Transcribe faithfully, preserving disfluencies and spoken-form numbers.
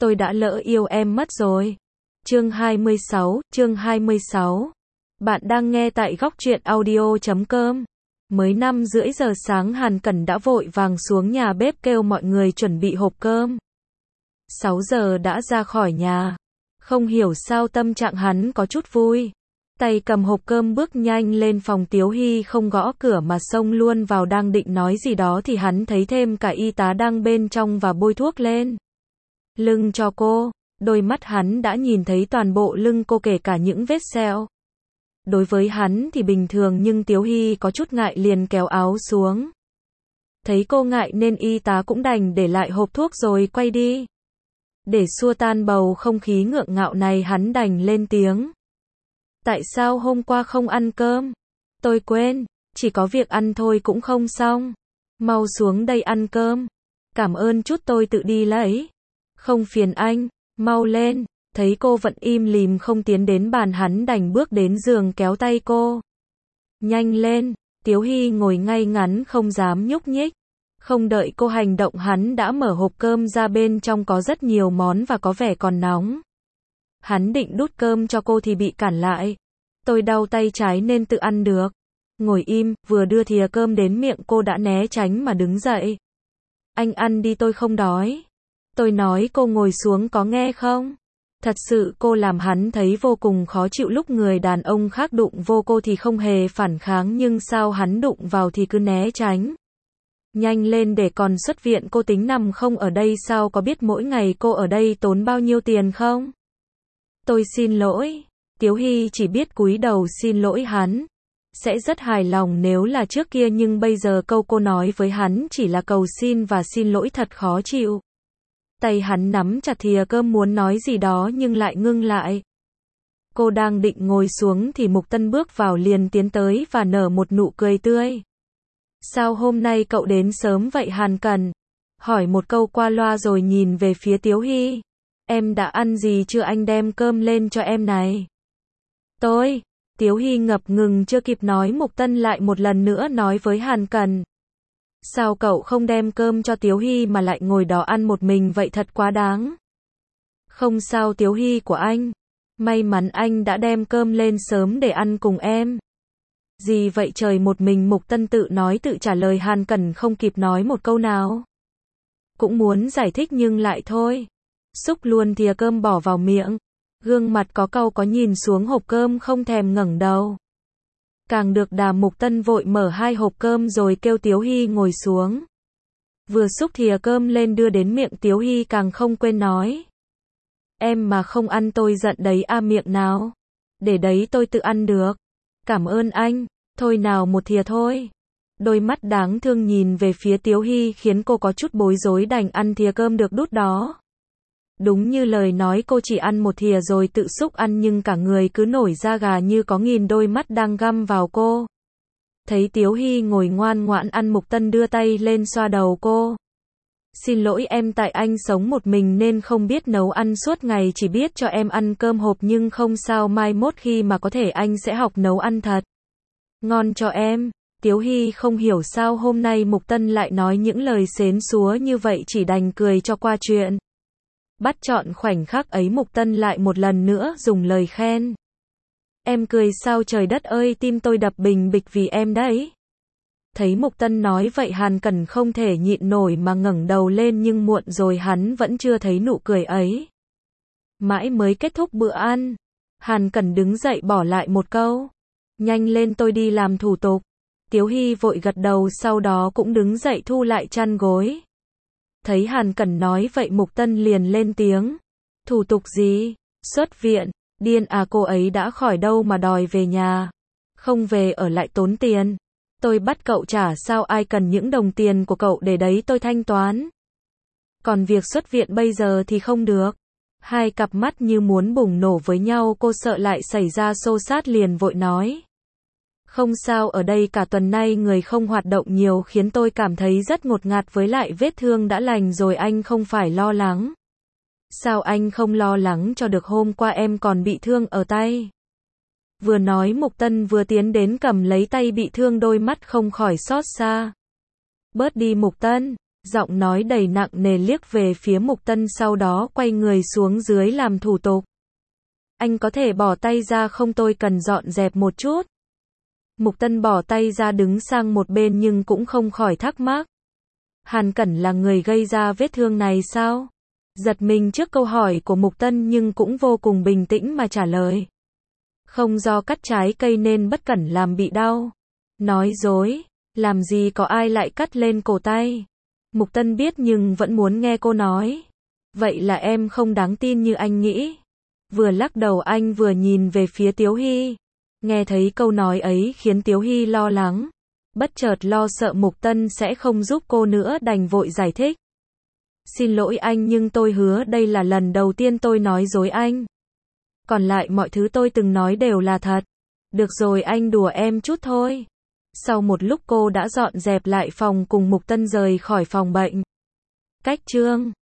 Tôi đã lỡ yêu em mất rồi. Chương hai mươi sáu, chương hai mươi sáu. Bạn đang nghe tại góc truyện audio chấm com. Mới năm rưỡi giờ sáng Hàn Cẩn đã vội vàng xuống nhà bếp kêu mọi người chuẩn bị hộp cơm. sáu giờ đã ra khỏi nhà. Không hiểu sao tâm trạng hắn có chút vui. Tay cầm hộp cơm bước nhanh lên phòng Tiếu Hy, không gõ cửa mà xông luôn vào, đang định nói gì đó thì hắn thấy thêm cả y tá đang bên trong và bôi thuốc lên lưng cho cô. Đôi mắt hắn đã nhìn thấy toàn bộ lưng cô, kể cả những vết sẹo. Đối với hắn thì bình thường, nhưng Tiếu Hy có chút ngại liền kéo áo xuống. Thấy cô ngại nên y tá cũng đành để lại hộp thuốc rồi quay đi. Để xua tan bầu không khí ngượng ngạo này, hắn đành lên tiếng. Tại sao hôm qua không ăn cơm? Tôi quên, chỉ có việc ăn thôi cũng không xong. Mau xuống đây ăn cơm. Cảm ơn chút, tôi tự đi lấy. Không phiền anh, mau lên. Thấy cô vẫn im lìm không tiến đến bàn, hắn đành bước đến giường kéo tay cô. Nhanh lên. Tiếu Hy ngồi ngay ngắn không dám nhúc nhích. Không đợi cô hành động, hắn đã mở hộp cơm ra, bên trong có rất nhiều món và có vẻ còn nóng. Hắn định đút cơm cho cô thì bị cản lại. Tôi đau tay trái nên tự ăn được. Ngồi im, vừa đưa thìa cơm đến miệng cô đã né tránh mà đứng dậy. Anh ăn đi, tôi không đói. Tôi nói cô ngồi xuống có nghe không? Thật sự cô làm hắn thấy vô cùng khó chịu. Lúc người đàn ông khác đụng vô cô thì không hề phản kháng, nhưng sao hắn đụng vào thì cứ né tránh. Nhanh lên, để còn xuất viện. Cô tính nằm không ở đây sao? Có biết mỗi ngày cô ở đây tốn bao nhiêu tiền không? Tôi xin lỗi. Tiếu Hy chỉ biết cúi đầu xin lỗi hắn. Sẽ rất hài lòng nếu là trước kia, nhưng bây giờ câu cô nói với hắn chỉ là cầu xin và xin lỗi, thật khó chịu. Tay hắn nắm chặt thìa cơm muốn nói gì đó nhưng lại ngưng lại. Cô đang định ngồi xuống thì Mục Tân bước vào, liền tiến tới và nở một nụ cười tươi. Sao hôm nay cậu đến sớm vậy? Hàn Cẩn hỏi một câu qua loa rồi nhìn về phía Tiếu Hy. Em đã ăn gì chưa? Anh đem cơm lên cho em này. Tôi. Tiếu Hy ngập ngừng chưa kịp nói, Mục Tân lại một lần nữa nói với Hàn Cẩn. Sao cậu không đem cơm cho Tiếu Hy mà lại ngồi đó ăn một mình vậy? Thật quá đáng. Không sao Tiếu Hy của anh. May mắn anh đã đem cơm lên sớm để ăn cùng em. Gì vậy trời? Một mình Mục Tân tự nói tự trả lời. Hàn Cẩn không kịp nói một câu nào. Cũng muốn giải thích nhưng lại thôi. Xúc luôn thìa cơm bỏ vào miệng. Gương mặt có cau có nhìn xuống hộp cơm, không thèm ngẩng đầu. Càng được đà, Mục Tân vội mở hai hộp cơm rồi kêu Tiếu Hy ngồi xuống. Vừa xúc thìa cơm lên đưa đến miệng, Tiếu Hy càng không quên nói. Em mà không ăn tôi giận đấy à? Miệng nào. Để đấy tôi tự ăn được. Cảm ơn anh. Thôi nào, một thìa thôi. Đôi mắt đáng thương nhìn về phía Tiếu Hy khiến cô có chút bối rối, đành ăn thìa cơm được đút đó. Đúng như lời nói, cô chỉ ăn một thìa rồi tự xúc ăn, nhưng cả người cứ nổi da gà như có nghìn đôi mắt đang găm vào cô. Thấy Tiếu Hy ngồi ngoan ngoãn ăn, Mục Tân đưa tay lên xoa đầu cô. Xin lỗi em, tại anh sống một mình nên không biết nấu ăn, suốt ngày chỉ biết cho em ăn cơm hộp, nhưng không sao, mai mốt khi mà có thể anh sẽ học nấu ăn thật ngon cho em. Tiếu Hy không hiểu sao hôm nay Mục Tân lại nói những lời xến xúa như vậy, chỉ đành cười cho qua chuyện. Bắt chọn khoảnh khắc ấy, Mục Tân lại một lần nữa dùng lời khen. Em cười sao? Trời đất ơi, tim tôi đập bình bịch vì em đấy. Thấy Mục Tân nói vậy, Hàn Cẩn không thể nhịn nổi mà ngẩng đầu lên, nhưng muộn rồi, hắn vẫn chưa thấy nụ cười ấy. Mãi mới kết thúc bữa ăn, Hàn Cẩn đứng dậy bỏ lại một câu. Nhanh lên, tôi đi làm thủ tục. Tiếu Hy vội gật đầu, sau đó cũng đứng dậy thu lại chăn gối. Thấy Hàn Cẩn nói vậy, Mục Tân liền lên tiếng. Thủ tục gì? Xuất viện? Điên à? Cô ấy đã khỏi đâu mà đòi về nhà. Không về ở lại tốn tiền. Tôi bắt cậu trả sao? Ai cần những đồng tiền của cậu, để đấy tôi thanh toán. Còn việc xuất viện bây giờ thì không được. Hai cặp mắt như muốn bùng nổ với nhau, cô sợ lại xảy ra xô xát liền vội nói. Không sao, ở đây cả tuần nay người không hoạt động nhiều khiến tôi cảm thấy rất ngột ngạt, với lại vết thương đã lành rồi, anh không phải lo lắng. Sao anh không lo lắng cho được? Hôm qua em còn bị thương ở tay. Vừa nói, Mục Tân vừa tiến đến cầm lấy tay bị thương, đôi mắt không khỏi xót xa. Bớt đi Mục Tân. Giọng nói đầy nặng nề liếc về phía Mục Tân sau đó quay người xuống dưới làm thủ tục. Anh có thể bỏ tay ra không, tôi cần dọn dẹp một chút. Mục Tân bỏ tay ra đứng sang một bên nhưng cũng không khỏi thắc mắc. Hàn Cẩn là người gây ra vết thương này sao? Giật mình trước câu hỏi của Mục Tân nhưng cũng vô cùng bình tĩnh mà trả lời. Không, do cắt trái cây nên bất cẩn làm bị đau. Nói dối, làm gì có ai lại cắt lên cổ tay. Mục Tân biết nhưng vẫn muốn nghe cô nói. Vậy là em không đáng tin như anh nghĩ. Vừa lắc đầu anh vừa nhìn về phía Tiếu Hy. Nghe thấy câu nói ấy khiến Tiếu Hy lo lắng. Bất chợt lo sợ Mục Tân sẽ không giúp cô nữa đành vội giải thích. Xin lỗi anh nhưng tôi hứa đây là lần đầu tiên tôi nói dối anh. Còn lại mọi thứ tôi từng nói đều là thật. Được rồi anh đùa em chút thôi. Sau một lúc cô đã dọn dẹp lại phòng cùng Mục Tân rời khỏi phòng bệnh. Cách chương